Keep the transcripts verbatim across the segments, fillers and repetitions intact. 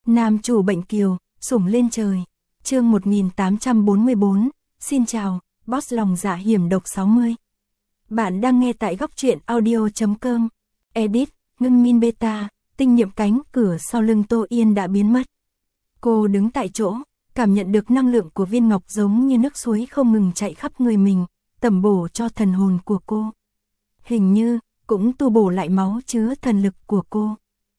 Nam chủ bệnh kiều, sủng lên trời. Chương một nghìn tám trăm bốn mươi bốn. Xin chào, boss lòng dạ hiểm độc sáu mươi. Bạn đang nghe tại góc truyện audio chấm com. Edit, Ngân Min Beta, tinh nhiệm cánh cửa sau lưng Tô Yên đã biến mất. Cô đứng tại chỗ, cảm nhận được năng lượng của viên ngọc giống như nước suối không ngừng chạy khắp người mình, tẩm bổ cho thần hồn của cô. Hình như, cũng tu bổ lại máu chứa thần lực của cô.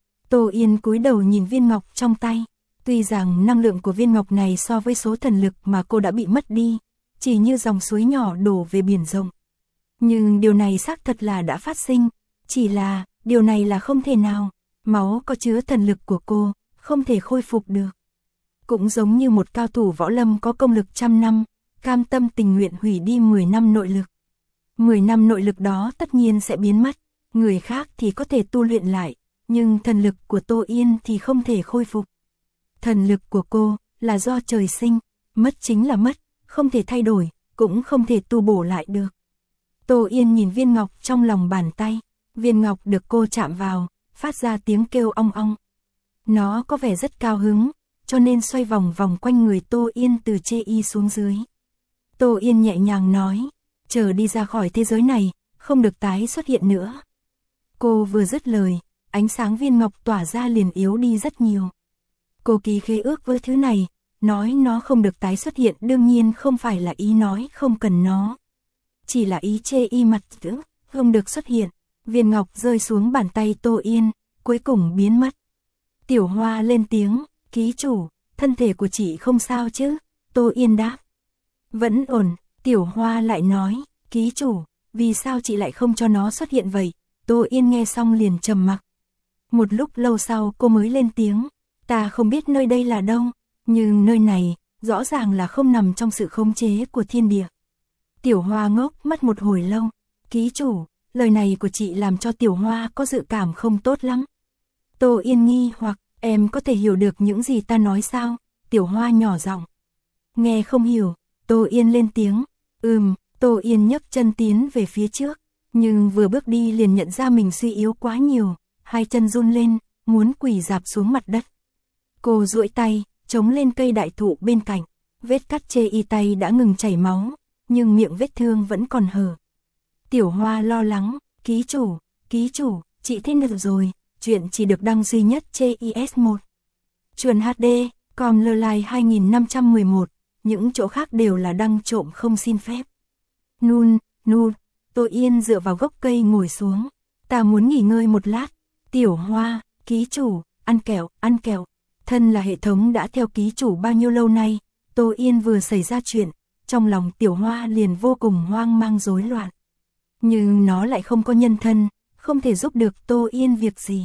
Tô Yên cúi đầu nhìn viên ngọc trong tay. Tuy rằng năng lượng của viên ngọc này so với số thần lực mà cô đã bị mất đi, chỉ như dòng suối nhỏ đổ về biển rộng. Nhưng điều này xác thật là đã phát sinh, chỉ là, điều này là không thể nào, máu có chứa thần lực của cô, không thể khôi phục được. Cũng giống như một cao thủ võ lâm có công lực trăm năm, cam tâm tình nguyện hủy đi mười năm nội lực. mười năm nội lực đó tất nhiên sẽ biến mất, người khác thì có thể tu luyện lại, nhưng thần lực của Tô Yên thì không thể khôi phục. Thần lực của cô là do trời sinh, mất chính là mất, không thể thay đổi, cũng không thể tu bổ lại được. Tô Yên nhìn viên ngọc trong lòng bàn tay, viên ngọc được cô chạm vào, phát ra tiếng kêu ong ong. Nó có vẻ rất cao hứng, cho nên xoay vòng vòng quanh người Tô Yên từ chê y xuống dưới. Tô Yên nhẹ nhàng nói, chờ đi ra khỏi thế giới này, không được tái xuất hiện nữa. Cô vừa dứt lời, ánh sáng viên ngọc tỏa ra liền yếu đi rất nhiều. Cô ký khế ước với thứ này, nói nó không được tái xuất hiện đương nhiên không phải là ý nói không cần nó. Chỉ là ý chê y mặt tử, không được xuất hiện. Viên ngọc rơi xuống bàn tay Tô Yên, cuối cùng biến mất. Tiểu Hoa lên tiếng, ký chủ, thân thể của chị không sao chứ? Tô Yên đáp. Vẫn ổn. Tiểu Hoa lại nói, ký chủ, vì sao chị lại không cho nó xuất hiện vậy? Tô Yên nghe xong liền trầm mặc. Một lúc lâu sau cô mới lên tiếng, ta không biết nơi đây là đâu, nhưng nơi này, rõ ràng là không nằm trong sự khống chế của thiên địa. Tiểu Hoa ngốc mất một hồi lâu, ký chủ, lời này của chị làm cho Tiểu Hoa có dự cảm không tốt lắm. Tô Yên nghi hoặc, em có thể hiểu được những gì ta nói sao? Tiểu Hoa nhỏ giọng. Nghe không hiểu, Tô Yên lên tiếng, ừm, Tô Yên nhấc chân tiến về phía trước, nhưng vừa bước đi liền nhận ra mình suy yếu quá nhiều, hai chân run lên, muốn quỳ rạp xuống mặt đất. Cô duỗi tay, chống lên cây đại thụ bên cạnh, vết cắt chê y tay đã ngừng chảy máu, nhưng miệng vết thương vẫn còn hở. Tiểu Hoa lo lắng, ký chủ, ký chủ, chị thế nào rồi, chuyện chỉ được đăng duy nhất trên i ét một. Chuẩn hát đê, còn lơ lai hai nghìn năm trăm mười một, những chỗ khác đều là đăng trộm không xin phép. Nun, nun, Tô Yên dựa vào gốc cây ngồi xuống, ta muốn nghỉ ngơi một lát. Tiểu Hoa, ký chủ, ăn kẹo, ăn kẹo. Thân là hệ thống đã theo ký chủ bao nhiêu lâu nay, Tô Yên vừa xảy ra chuyện, trong lòng Tiểu Hoa liền vô cùng hoang mang rối loạn. Nhưng nó lại không có nhân thân, không thể giúp được Tô Yên việc gì.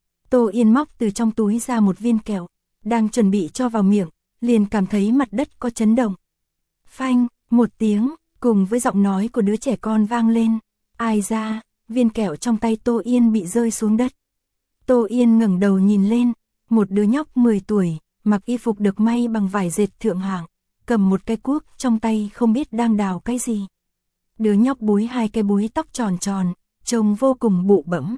Tô Yên móc từ trong túi ra một viên kẹo, đang chuẩn bị cho vào miệng, liền cảm thấy mặt đất có chấn động. Phanh, một tiếng, cùng với giọng nói của đứa trẻ con vang lên. Ai ra, viên kẹo trong tay Tô Yên bị rơi xuống đất. Tô Yên ngẩng đầu nhìn lên, một đứa nhóc mười tuổi, mặc y phục được may bằng vải dệt thượng hạng, cầm một cái cuốc trong tay không biết đang đào cái gì. Đứa nhóc búi hai cái búi tóc tròn tròn, trông vô cùng bụ bẫm.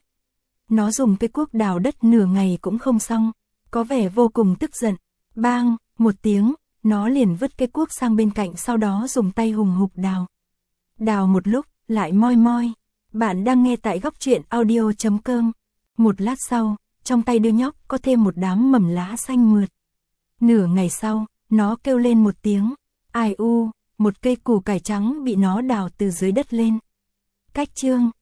Nó dùng cái cuốc đào đất nửa ngày cũng không xong, có vẻ vô cùng tức giận. Bang, một tiếng, nó liền vứt cái cuốc sang bên cạnh sau đó dùng tay hùng hục đào. Đào một lúc, lại moi moi. Bạn đang nghe tại góc truyện audio chấm com. Một lát sau, trong tay đứa nhóc có thêm một đám mầm lá xanh mượt. Nửa ngày sau, nó kêu lên một tiếng. Ai u, một cây củ cải trắng bị nó đào từ dưới đất lên. Cách chương